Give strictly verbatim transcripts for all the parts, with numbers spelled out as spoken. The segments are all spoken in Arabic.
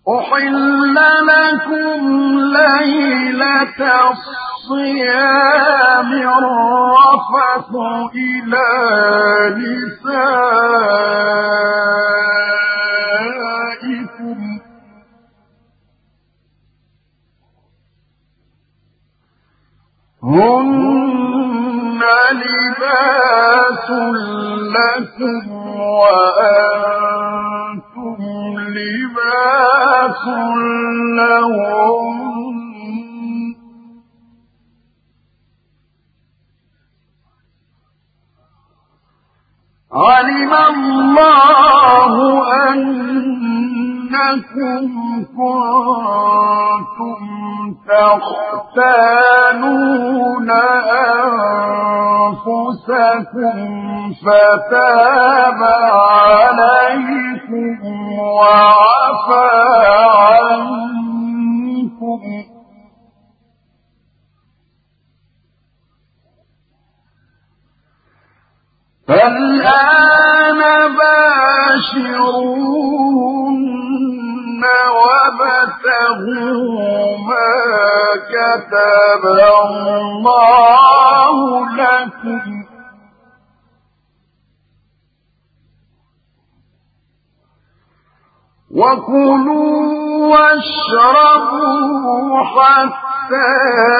أحل لكم ليلة الصيام الرفث إلى نسائكم هن لباس لكم وأنتم لباس لهم علم الله أنكم كنتم تختانون أنفسكم فتاب عليكم وعفى عنكم فالآن باشرون وابتغوا ما كتب الله لكم وكلوا واشربوا حتى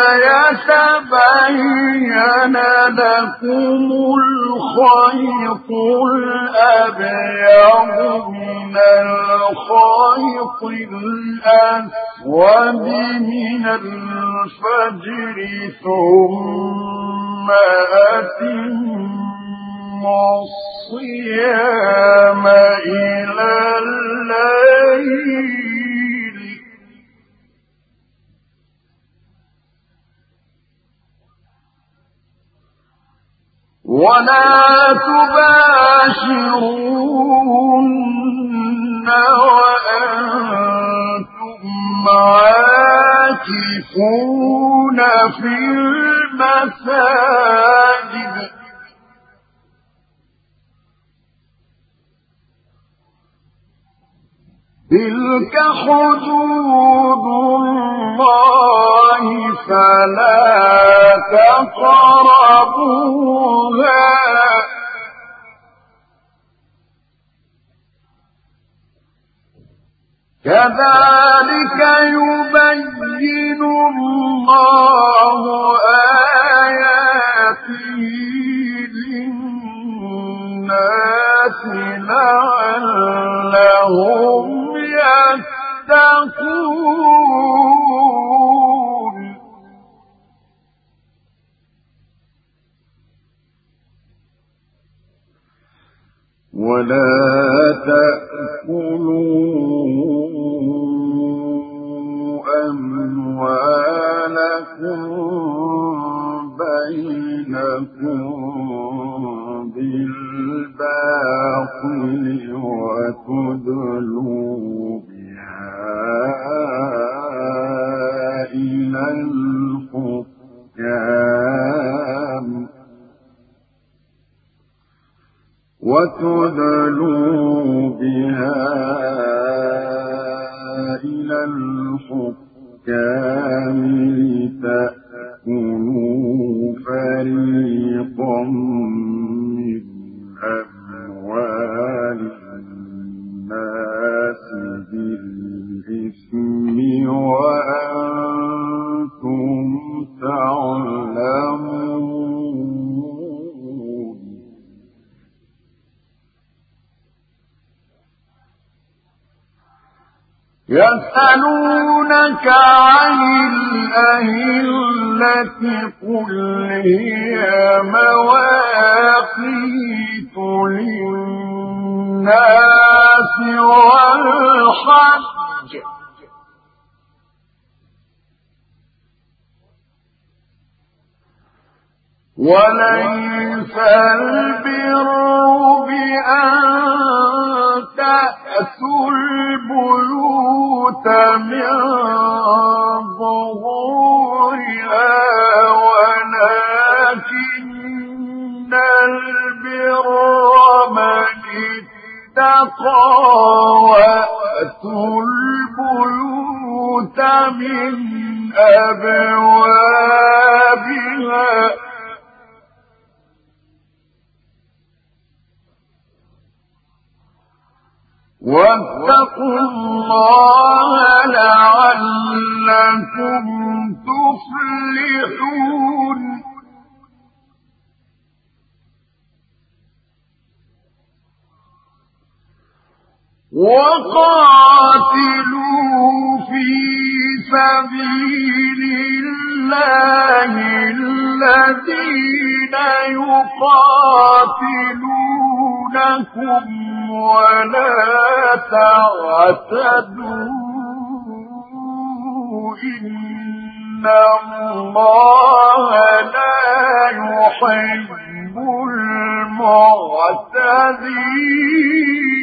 يتبين لكم الخيط الأبيض من الخيط الأسود من الفجر ثم أتموا الصيام إلى الليل ولا تباشرون وأنتم عاكفون في المساجد تلك حدود الله فلا تقربوها كذلك يبين الله آياته للناس لعلهم يتقون ولا تأكلوا أموالكم بينكم بالباطل وتدلوا إلى الحكام وتدلوا بها إلى الحكام لتأكلوا فريقا من أموال الناس بالإثم وأنتم تعلمون يسألونك عن الأهلة قل هي مواقيت للناس والحج وليس البر بأن تأتوا البيوت من ظهورها ولكن البر من اتقى وأتوا البيوت من أبوابها واتقوا الله لعلكم تفلحون وقاتلوا في سبيل الله الذين يقاتلونكم ولا تعتدوا إن الله لا يحب المعتدين